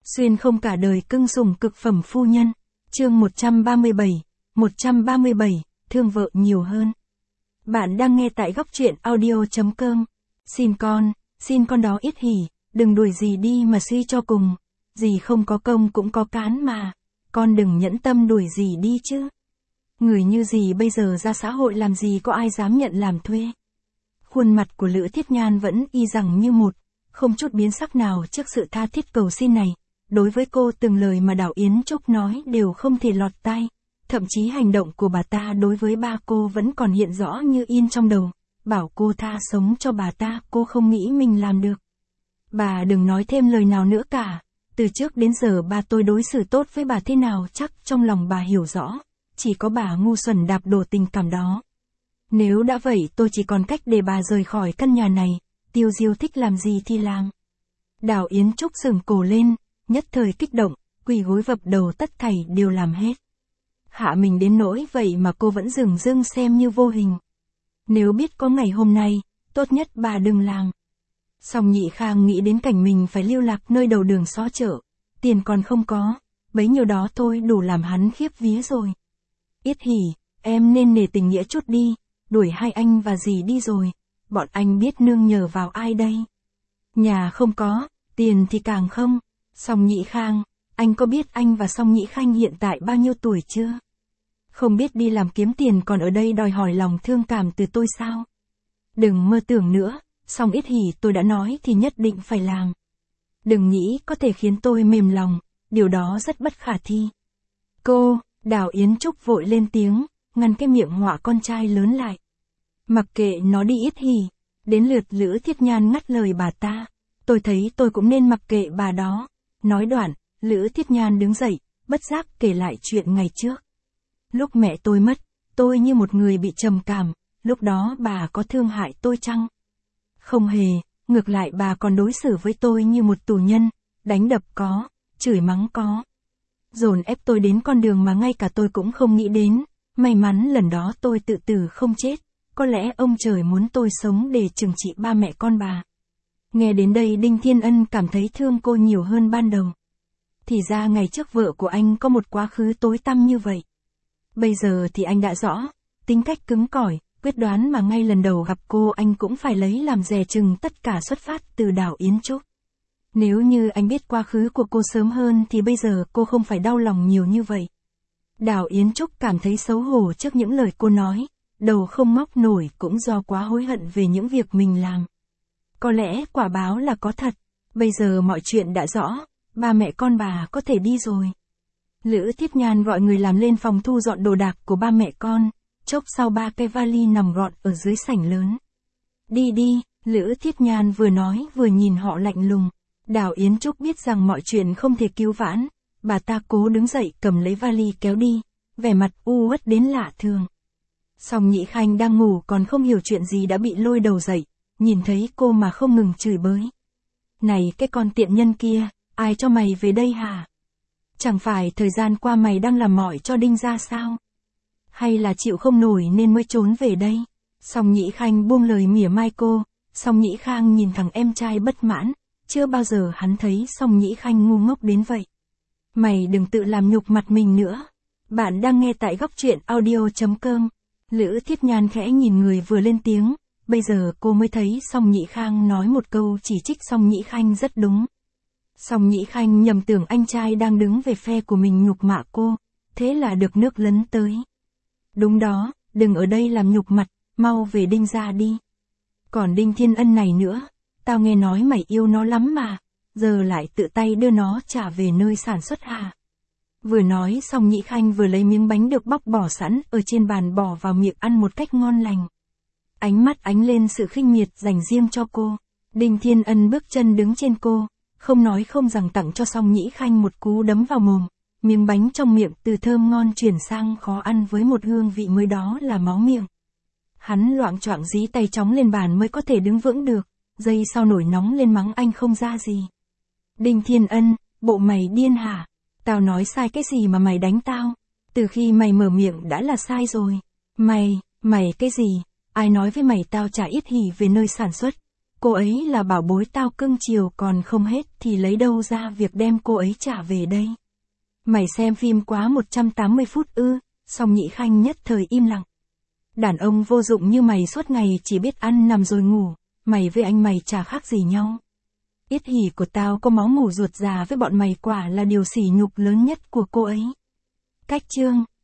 Xuyên không cả đời cưng sủng cực phẩm phu nhân. Chương 137, thương vợ nhiều hơn. Bạn đang nghe tại góc truyện audio.com. Xin con đó Yết Hỉ, đừng đuổi gì đi mà suy cho cùng. Dì không có công cũng có cán mà. Con đừng nhẫn tâm đuổi gì đi chứ. Người như dì bây giờ ra xã hội làm gì có ai dám nhận làm thuê. Khuôn mặt của Lữ Thiết Nhan vẫn y rằng như một, không chút biến sắc nào trước sự tha thiết cầu xin này. Đối với cô từng lời mà Đào Yến Trúc nói đều không thể lọt tai. Thậm chí hành động của bà ta đối với ba cô vẫn còn hiện rõ như in trong đầu. Bảo cô tha sống cho bà ta, cô không nghĩ mình làm được. Bà đừng nói thêm lời nào nữa cả. Từ trước đến giờ ba tôi đối xử tốt với bà thế nào chắc trong lòng bà hiểu rõ. Chỉ có bà ngu xuẩn đạp đổ tình cảm đó. Nếu đã vậy tôi chỉ còn cách để bà rời khỏi căn nhà này. Tiêu Diêu thích làm gì thì làm. Đào Yến Trúc sừng cổ lên, nhất thời kích động, quỳ gối vập đầu tất thảy đều làm hết. Hạ mình đến nỗi vậy mà cô vẫn dửng dưng xem như vô hình. Nếu biết có ngày hôm nay, tốt nhất bà đừng làm. Song Nhị Khang nghĩ đến cảnh mình phải lưu lạc nơi đầu đường xó chợ, tiền còn không có, bấy nhiêu đó thôi đủ làm hắn khiếp vía rồi. Yết Hỉ, em nên nể tình nghĩa chút đi, đuổi hai anh và dì đi rồi, bọn anh biết nương nhờ vào ai đây? Nhà không có, tiền thì càng không. Song Nhị Khang, anh có biết anh và Song Nhị Khanh hiện tại bao nhiêu tuổi chưa? Không biết đi làm kiếm tiền còn ở đây đòi hỏi lòng thương cảm từ tôi sao? Đừng mơ tưởng nữa, Song Yết Hỉ tôi đã nói thì nhất định phải làm. Đừng nghĩ có thể khiến tôi mềm lòng, điều đó rất bất khả thi. Cô, Đào Yến Trúc vội lên tiếng, ngăn cái miệng họa con trai lớn lại. Mặc kệ nó đi Yết Hỉ, đến lượt Lữ Thiết Nhan ngắt lời bà ta. Tôi thấy tôi cũng nên mặc kệ bà đó. Nói đoạn, Lữ Thiết Nhan đứng dậy, bất giác kể lại chuyện ngày trước. Lúc mẹ tôi mất, tôi như một người bị trầm cảm, lúc đó bà có thương hại tôi chăng? Không hề, ngược lại bà còn đối xử với tôi như một tù nhân, đánh đập có, chửi mắng có. Dồn ép tôi đến con đường mà ngay cả tôi cũng không nghĩ đến, may mắn lần đó tôi tự tử không chết, có lẽ ông trời muốn tôi sống để trừng trị ba mẹ con bà. Nghe đến đây Đinh Thiên Ân cảm thấy thương cô nhiều hơn ban đầu. Thì ra ngày trước vợ của anh có một quá khứ tối tăm như vậy. Bây giờ thì anh đã rõ, tính cách cứng cỏi, quyết đoán mà ngay lần đầu gặp cô anh cũng phải lấy làm dè chừng tất cả xuất phát từ Đào Yến Trúc. Nếu như anh biết quá khứ của cô sớm hơn thì bây giờ cô không phải đau lòng nhiều như vậy. Đào Yến Trúc cảm thấy xấu hổ trước những lời cô nói, đầu không móc nổi cũng do quá hối hận về những việc mình làm. Có lẽ quả báo là có thật, bây giờ mọi chuyện đã rõ, ba mẹ con bà có thể đi rồi. Lữ Thiết Nhan gọi người làm lên phòng thu dọn đồ đạc của ba mẹ con, chốc sau ba cái vali nằm gọn ở dưới sảnh lớn. Đi đi, Lữ Thiết Nhan vừa nói vừa nhìn họ lạnh lùng. Đào Yến Trúc biết rằng mọi chuyện không thể cứu vãn, bà ta cố đứng dậy cầm lấy vali kéo đi, vẻ mặt u uất đến lạ thường. Song Nhị Khanh đang ngủ còn không hiểu chuyện gì đã bị lôi đầu dậy, nhìn thấy cô mà không ngừng chửi bới. Này cái con tiện nhân kia, ai cho mày về đây hả? Chẳng phải thời gian qua mày đang làm mỏi cho Đinh gia sao? Hay là chịu không nổi nên mới trốn về đây? Song Nhị Khanh buông lời mỉa mai cô, Song Nhị Khang nhìn thằng em trai bất mãn, chưa bao giờ hắn thấy Song Nhị Khanh ngu ngốc đến vậy. Mày đừng tự làm nhục mặt mình nữa. Bạn đang nghe tại góc truyện audio.com. Lữ Thiết Nhan khẽ nhìn người vừa lên tiếng, bây giờ cô mới thấy Song Nhị Khang nói một câu chỉ trích Song Nhị Khanh rất đúng. Song Nhị Khanh nhầm tưởng anh trai đang đứng về phe của mình nhục mạ cô, thế là được nước lấn tới. Đúng đó, đừng ở đây làm nhục mặt, mau về Đinh gia đi. Còn Đinh Thiên Ân này nữa, tao nghe nói mày yêu nó lắm mà, giờ lại tự tay đưa nó trả về nơi sản xuất hả? Vừa nói Song Nhị Khanh vừa lấy miếng bánh được bóc bỏ sẵn ở trên bàn bỏ vào miệng ăn một cách ngon lành. Ánh mắt ánh lên sự khinh miệt dành riêng cho cô. Đinh Thiên Ân bước chân đứng trên cô, không nói không rằng tặng cho Song Nhị Khanh một cú đấm vào mồm. Miếng bánh trong miệng từ thơm ngon chuyển sang khó ăn với một hương vị mới đó là máu miệng. Hắn loạng choạng dí tay chóng lên bàn mới có thể đứng vững được, giây sau nổi nóng lên mắng anh không ra gì. Đinh Thiên Ân, bộ mày điên hả? Tao nói sai cái gì mà mày đánh tao? Từ khi mày mở miệng đã là sai rồi. Mày cái gì? Ai nói với mày tao trả Yết Hỉ về nơi sản xuất? Cô ấy là bảo bối tao cưng chiều còn không hết thì lấy đâu ra việc đem cô ấy trả về đây. Mày xem phim quá 180 phút ư, Song Nhĩ Khanh nhất thời im lặng. Đàn ông vô dụng như mày suốt ngày chỉ biết ăn nằm rồi ngủ, mày với anh mày chả khác gì nhau. Yết hỉ của tao có máu mủ ruột già với bọn mày quả là điều sỉ nhục lớn nhất của cô ấy. Cách chương